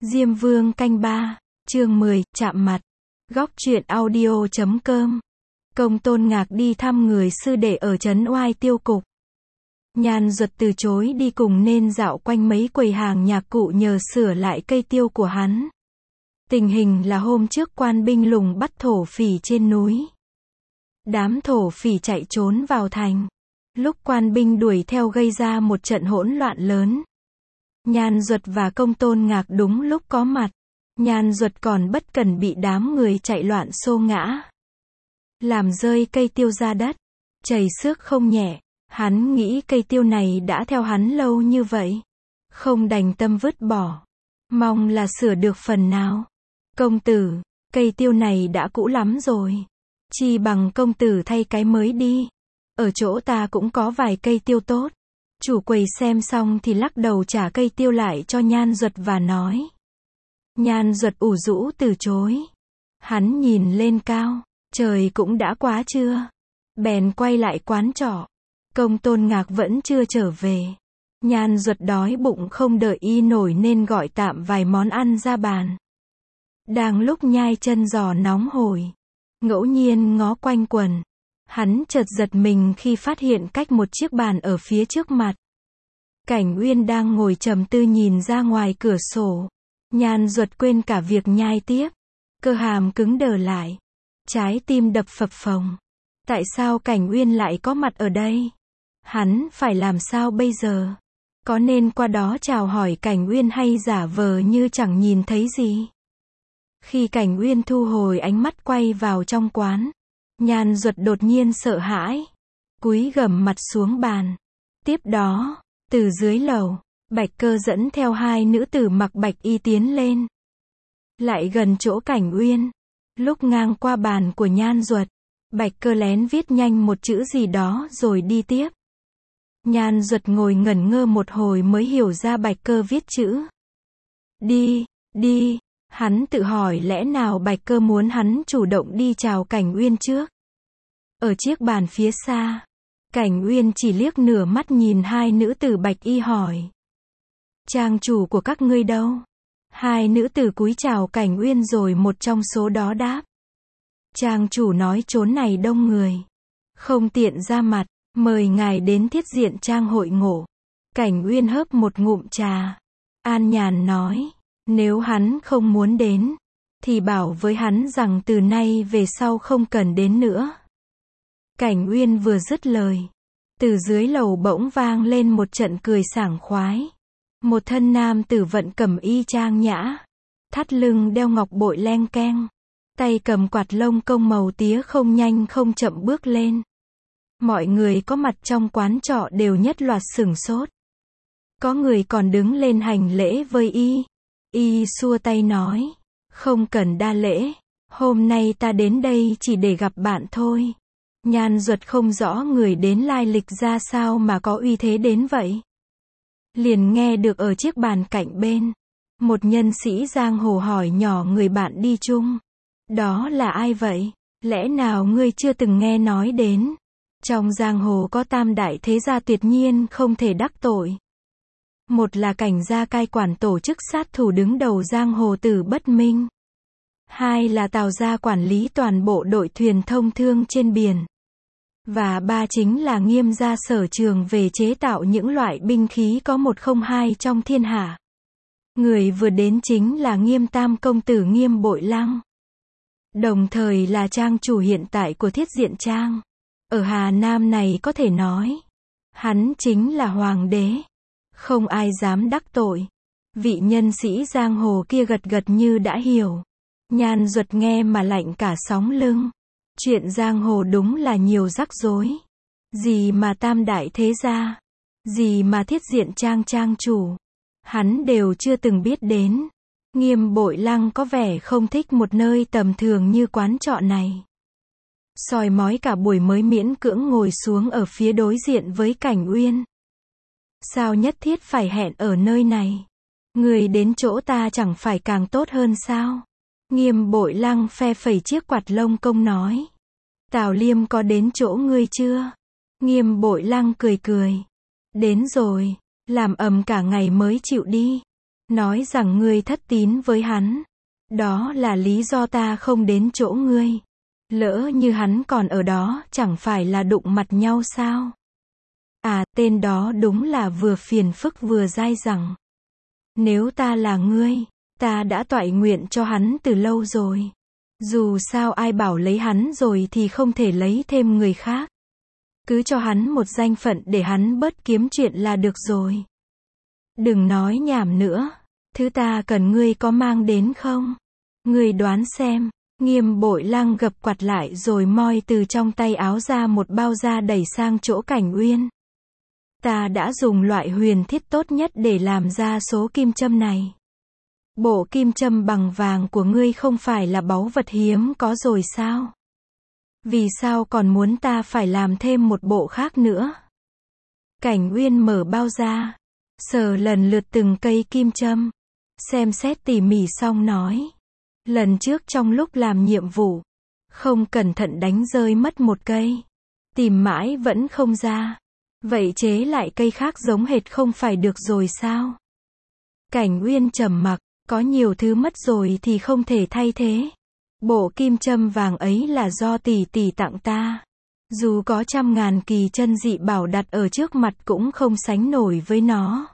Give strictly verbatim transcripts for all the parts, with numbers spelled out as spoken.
Diêm Vương canh ba, chương mười, chạm mặt. Góc truyện audio chấm com. Công Tôn Ngạc đi thăm người sư đệ ở trấn Oai Tiêu Cục. Nhan Duật từ chối đi cùng nên dạo quanh mấy quầy hàng nhạc cụ nhờ sửa lại cây tiêu của hắn. Tình hình là hôm trước quan binh lùng bắt thổ phỉ trên núi. Đám thổ phỉ chạy trốn vào thành. Lúc quan binh đuổi theo gây ra một trận hỗn loạn lớn. Nhan Duật và Công Tôn Ngạc đúng lúc có mặt. Nhan Duật còn bất cẩn bị đám người chạy loạn xô ngã, làm rơi cây tiêu ra đất, chảy xước không nhẹ. Hắn nghĩ cây tiêu này đã theo hắn lâu như vậy, không đành tâm vứt bỏ, mong là sửa được phần nào. Công tử, cây tiêu này đã cũ lắm rồi, chi bằng công tử thay cái mới đi. Ở chỗ ta cũng có vài cây tiêu tốt. Chủ quầy xem xong thì lắc đầu trả cây tiêu lại cho Nhan Duật và nói. Nhan Duật ủ rũ từ chối. Hắn nhìn lên cao, trời cũng đã quá trưa. Bèn quay lại quán trọ. Công Tôn Ngạc vẫn chưa trở về. Nhan Duật đói bụng không đợi y nổi nên gọi tạm vài món ăn ra bàn. Đang lúc nhai chân giò nóng hổi, ngẫu nhiên ngó quanh quần, hắn chợt giật mình khi phát hiện cách một chiếc bàn ở phía trước mặt. Cảnh Uyên đang ngồi trầm tư nhìn ra ngoài cửa sổ. Nhan Duật quên cả việc nhai tiếp. Cơ hàm cứng đờ lại. Trái tim đập phập phồng. Tại sao Cảnh Uyên lại có mặt ở đây? Hắn phải làm sao bây giờ? Có nên qua đó chào hỏi Cảnh Uyên hay giả vờ như chẳng nhìn thấy gì? Khi Cảnh Uyên thu hồi ánh mắt quay vào trong quán, Nhan Duật đột nhiên sợ hãi, cúi gằm mặt xuống bàn. Tiếp đó, từ dưới lầu, Bạch Cơ dẫn theo hai nữ tử mặc bạch y tiến lên. Lại gần chỗ Cảnh Uyên. Lúc ngang qua bàn của Nhan Duật, Bạch Cơ lén viết nhanh một chữ gì đó rồi đi tiếp. Nhan Duật ngồi ngẩn ngơ một hồi mới hiểu ra Bạch Cơ viết chữ. Đi, đi. Hắn tự hỏi lẽ nào Bạch Cơ muốn hắn chủ động đi chào Cảnh Uyên trước. Ở chiếc bàn phía xa, Cảnh Uyên chỉ liếc nửa mắt nhìn hai nữ tử bạch y hỏi. Trang chủ của các ngươi đâu? Hai nữ tử cúi chào Cảnh Uyên rồi một trong số đó đáp. Trang chủ nói chốn này đông người, không tiện ra mặt, mời ngài đến Thiết Diện Trang hội ngộ. Cảnh Uyên hớp một ngụm trà, an nhàn nói. Nếu hắn không muốn đến, thì bảo với hắn rằng từ nay về sau không cần đến nữa. Cảnh Uyên vừa dứt lời, từ dưới lầu bỗng vang lên một trận cười sảng khoái. Một thân nam tử vận cẩm y trang nhã, thắt lưng đeo ngọc bội leng keng, tay cầm quạt lông công màu tía không nhanh không chậm bước lên. Mọi người có mặt trong quán trọ đều nhất loạt sửng sốt. Có người còn đứng lên hành lễ với y. Y xua tay nói, không cần đa lễ, hôm nay ta đến đây chỉ để gặp bạn thôi. Nhan Duật không rõ người đến lai lịch ra sao mà có uy thế đến vậy. Liền nghe được ở chiếc bàn cạnh bên, một nhân sĩ giang hồ hỏi nhỏ người bạn đi chung. Đó là ai vậy? Lẽ nào ngươi chưa từng nghe nói đến? Trong giang hồ có tam đại thế gia tuyệt nhiên không thể đắc tội. Một là Cảnh gia cai quản tổ chức sát thủ đứng đầu giang hồ Tử Bất Minh. Hai là Tào gia quản lý toàn bộ đội thuyền thông thương trên biển. Và ba chính là Nghiêm gia sở trường về chế tạo những loại binh khí có một không hai trong thiên hạ. Người vừa đến chính là Nghiêm tam công tử Nghiêm Bội Lăng. Đồng thời là trang chủ hiện tại của Thiết Diện Trang. Ở Hà Nam này có thể nói, hắn chính là hoàng đế. Không ai dám đắc tội. Vị nhân sĩ giang hồ kia gật gật như đã hiểu. Nhan Duật nghe mà lạnh cả sóng lưng. Chuyện giang hồ đúng là nhiều rắc rối. Gì mà tam đại thế gia, gì mà Thiết Diện Trang trang chủ, hắn đều chưa từng biết đến. Nghiêm Bội Lăng có vẻ không thích một nơi tầm thường như quán trọ này. Soi mói cả buổi mới miễn cưỡng ngồi xuống ở phía đối diện với Cảnh Uyên. Sao nhất thiết phải hẹn ở nơi này? Người đến chỗ ta chẳng phải càng tốt hơn sao? Nghiêm Bội Lăng phe phẩy chiếc quạt lông công nói. Tào Liêm có đến chỗ ngươi chưa? Nghiêm Bội Lăng cười cười. Đến rồi, làm ầm cả ngày mới chịu đi. nói rằng ngươi thất tín với hắn. Đó là lý do ta không đến chỗ ngươi. Lỡ như hắn còn ở đó, chẳng phải là đụng mặt nhau sao? À, tên đó đúng là vừa phiền phức vừa dai dẳng. Nếu ta là ngươi, ta đã toại nguyện cho hắn từ lâu rồi. Dù sao ai bảo lấy hắn rồi thì không thể lấy thêm người khác. Cứ cho hắn một danh phận để hắn bớt kiếm chuyện là được rồi. Đừng nói nhảm nữa. Thứ ta cần ngươi có mang đến không? Ngươi đoán xem. Nghiêm Bội Lăng gập quạt lại rồi moi từ trong tay áo ra một bao da đẩy sang chỗ Cảnh Uyên. Ta đã dùng loại huyền thiết tốt nhất để làm ra số kim châm này. Bộ kim châm bằng vàng của ngươi không phải là báu vật hiếm có rồi sao? Vì sao còn muốn ta phải làm thêm một bộ khác nữa? Cảnh Uyên mở bao ra, sờ lần lượt từng cây kim châm, xem xét tỉ mỉ xong nói. Lần trước trong lúc làm nhiệm vụ, không cẩn thận đánh rơi mất một cây. Tìm mãi vẫn không ra. Vậy chế lại cây khác giống hệt không phải được rồi sao? Cảnh Uyên trầm mặc, có nhiều thứ mất rồi thì không thể thay thế. Bộ kim châm vàng ấy là do tỷ tỷ tặng ta. Dù có trăm ngàn kỳ chân dị bảo đặt ở trước mặt cũng không sánh nổi với nó.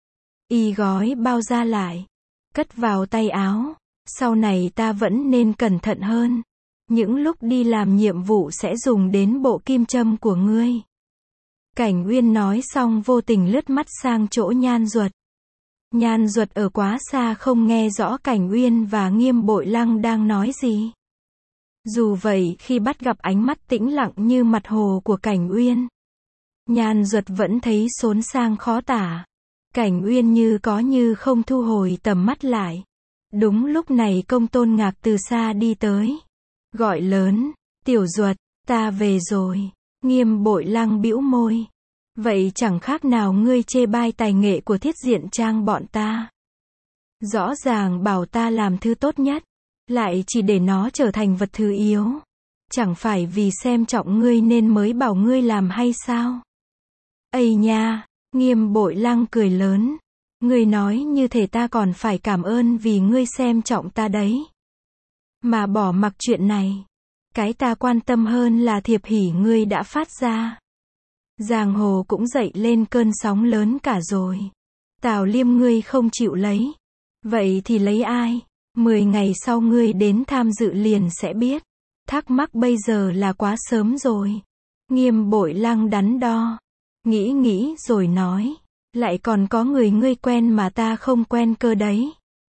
Y gói bao da lại, cất vào tay áo. Sau này ta vẫn nên cẩn thận hơn. Những lúc đi làm nhiệm vụ sẽ dùng đến bộ kim châm của ngươi. Cảnh Uyên nói xong vô tình lướt mắt sang chỗ Nhan Duật. Nhan Duật ở quá xa không nghe rõ Cảnh Uyên và Nghiêm Bội Lăng đang nói gì. Dù vậy khi bắt gặp ánh mắt tĩnh lặng như mặt hồ của Cảnh Uyên, Nhan Duật vẫn thấy xốn sang khó tả. Cảnh Uyên như có như không thu hồi tầm mắt lại. Đúng lúc này Công Tôn Ngạc từ xa đi tới. Gọi lớn, Tiểu Duật, ta về rồi. Nghiêm Bội Lăng bĩu môi. Vậy chẳng khác nào ngươi chê bai tài nghệ của Thiết Diện Trang bọn ta. Rõ ràng bảo ta làm thứ tốt nhất, lại chỉ để nó trở thành vật thứ yếu. Chẳng phải vì xem trọng ngươi nên mới bảo ngươi làm hay sao? Ây nha, Nghiêm Bội Lăng cười lớn. Ngươi nói như thể ta còn phải cảm ơn vì ngươi xem trọng ta đấy. Mà bỏ mặc chuyện này. Cái ta quan tâm hơn là thiệp hỉ ngươi đã phát ra. Giang hồ cũng dậy lên cơn sóng lớn cả rồi. Tào Liêm ngươi không chịu lấy. Vậy thì lấy ai? Mười ngày sau ngươi đến tham dự liền sẽ biết. Thắc mắc bây giờ là quá sớm rồi. Nghiêm Bội Lăng đắn đo. Nghĩ nghĩ rồi nói. Lại còn có người ngươi quen mà ta không quen cơ đấy.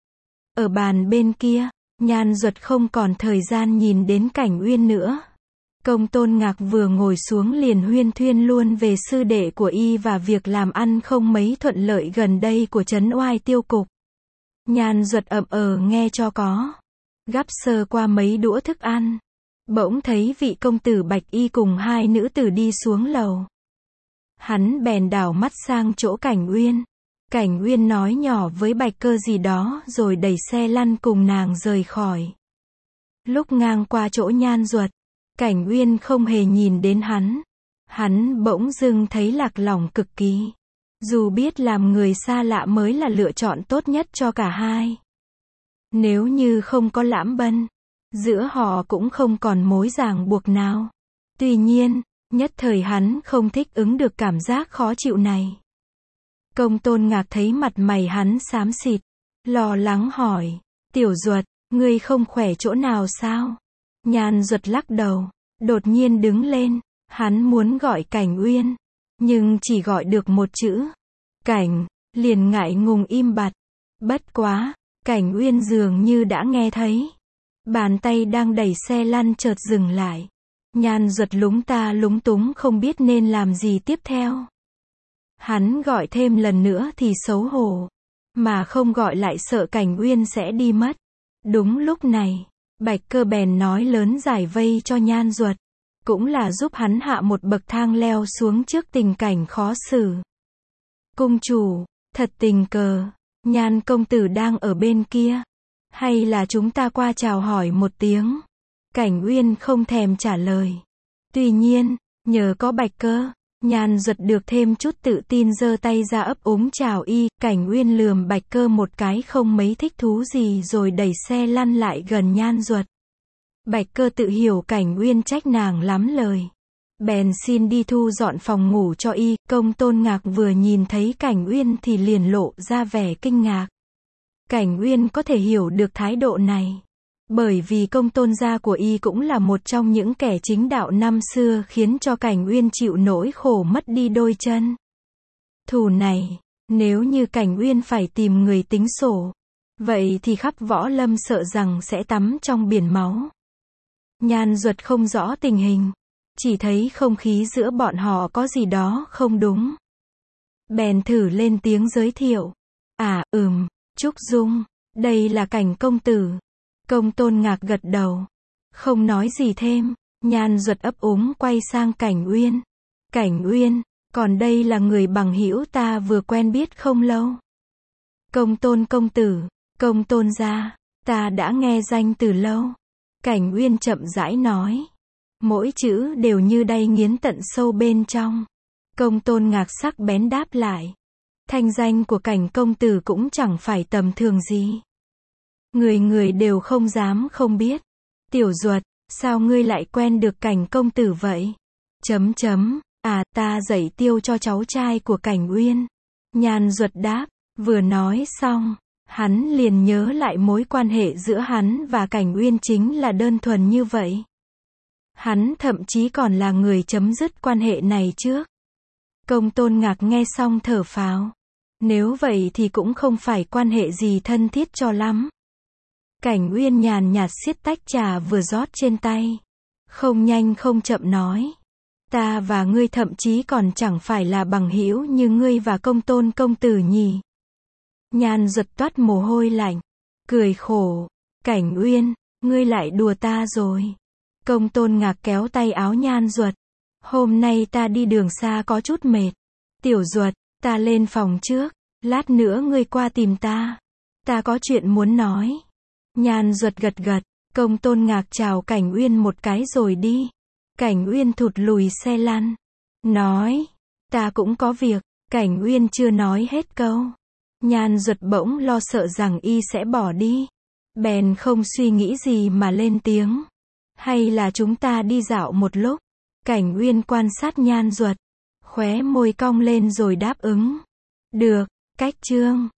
Ở bàn bên kia, Nhan Duật không còn thời gian nhìn đến Cảnh Uyên nữa. Công Tôn Ngạc vừa ngồi xuống liền huyên thuyên luôn về sư đệ của y và việc làm ăn không mấy thuận lợi gần đây của Trấn Oai Tiêu Cục. Nhan Duật ậm ờ nghe cho có. Gắp sơ qua mấy đũa thức ăn. Bỗng thấy vị công tử Bạch Y cùng hai nữ tử đi xuống lầu. Hắn bèn đảo mắt sang chỗ Cảnh Uyên. Cảnh Uyên nói nhỏ với Bạch Cơ gì đó rồi đẩy xe lăn cùng nàng rời khỏi. Lúc ngang qua chỗ Nhan Duật, Cảnh Uyên không hề nhìn đến hắn. Hắn bỗng dưng thấy lạc lòng cực kỳ. Dù biết làm người xa lạ mới là lựa chọn tốt nhất cho cả hai. Nếu như không có Lãm Bân, giữa họ cũng không còn mối ràng buộc nào. Tuy nhiên, nhất thời hắn không thích ứng được cảm giác khó chịu này. Công Tôn Ngạc thấy mặt mày hắn xám xịt, lo lắng hỏi, Tiểu Duật, ngươi không khỏe chỗ nào sao? Nhan Duật lắc đầu, đột nhiên đứng lên, hắn muốn gọi Cảnh Uyên, nhưng chỉ gọi được một chữ, Cảnh, liền ngại ngùng im bặt. Bất quá, Cảnh Uyên dường như đã nghe thấy. Bàn tay đang đẩy xe lăn chợt dừng lại. Nhan Duật lúng ta lúng túng không biết nên làm gì tiếp theo. Hắn gọi thêm lần nữa thì xấu hổ, mà không gọi lại sợ Cảnh Uyên sẽ đi mất. Đúng lúc này, Bạch Cơ bèn nói lớn giải vây cho Nhan Duật, cũng là giúp hắn hạ một bậc thang leo xuống trước tình cảnh khó xử. Cung chủ, thật tình cờ, Nhan công tử đang ở bên kia, hay là chúng ta qua chào hỏi một tiếng? Cảnh Uyên không thèm trả lời. Tuy nhiên, nhờ có Bạch Cơ, Nhan Duật được thêm chút tự tin giơ tay ra ấp úng chào y, Cảnh Uyên lườm Bạch Cơ một cái không mấy thích thú gì rồi đẩy xe lăn lại gần Nhan Duật. Bạch Cơ tự hiểu Cảnh Uyên trách nàng lắm lời. Bèn xin đi thu dọn phòng ngủ cho y, Công Tôn Ngạc vừa nhìn thấy Cảnh Uyên thì liền lộ ra vẻ kinh ngạc. Cảnh Uyên có thể hiểu được thái độ này. Bởi vì Công Tôn gia của y cũng là một trong những kẻ chính đạo năm xưa khiến cho Cảnh Uyên chịu nỗi khổ mất đi đôi chân. Thù này, nếu như Cảnh Uyên phải tìm người tính sổ, vậy thì khắp võ lâm sợ rằng sẽ tắm trong biển máu. Nhan Duật không rõ tình hình, chỉ thấy không khí giữa bọn họ có gì đó không đúng. Bèn thử lên tiếng giới thiệu. À, ừm, Trúc Dung, đây là Cảnh công tử. Công Tôn Ngạc gật đầu, không nói gì thêm. Nhan Duật ấp úng quay sang Cảnh Uyên. Cảnh Uyên, còn đây là người bằng hữu ta vừa quen biết không lâu. Công Tôn công tử, Công Tôn gia, ta đã nghe danh từ lâu. Cảnh Uyên chậm rãi nói. Mỗi chữ đều như đay nghiến tận sâu bên trong. Công Tôn Ngạc sắc bén đáp lại. Thanh danh của Cảnh công tử cũng chẳng phải tầm thường gì. Người người đều không dám không biết. Tiểu Duật, sao ngươi lại quen được Cảnh công tử vậy? Chấm chấm, à ta dạy tiêu cho cháu trai của Cảnh Uyên. Nhan Duật đáp, vừa nói xong, hắn liền nhớ lại mối quan hệ giữa hắn và Cảnh Uyên chính là đơn thuần như vậy. Hắn thậm chí còn là người chấm dứt quan hệ này trước. Công Tôn Ngạc nghe xong thở phào. Nếu vậy thì cũng không phải quan hệ gì thân thiết cho lắm. Cảnh Uyên nhàn nhạt siết tách trà vừa rót trên tay. Không nhanh không chậm nói. Ta và ngươi thậm chí còn chẳng phải là bằng hữu như ngươi và Công Tôn công tử nhỉ. Nhan Duật toát mồ hôi lạnh. Cười khổ. Cảnh Uyên, ngươi lại đùa ta rồi. Công Tôn Ngạc kéo tay áo Nhan Duật. Hôm nay ta đi đường xa có chút mệt. Tiểu Duật, ta lên phòng trước. Lát nữa ngươi qua tìm ta. Ta có chuyện muốn nói. Nhan Duật gật gật. Công Tôn Ngạc chào Cảnh Uyên một cái rồi đi. Cảnh Uyên thụt lùi xe lăn. Nói. Ta cũng có việc. Cảnh Uyên chưa nói hết câu. Nhan Duật bỗng lo sợ rằng y sẽ bỏ đi. Bèn không suy nghĩ gì mà lên tiếng. Hay là chúng ta đi dạo một lúc. Cảnh Uyên quan sát Nhan Duật. Khóe môi cong lên rồi đáp ứng. Được, cách chương.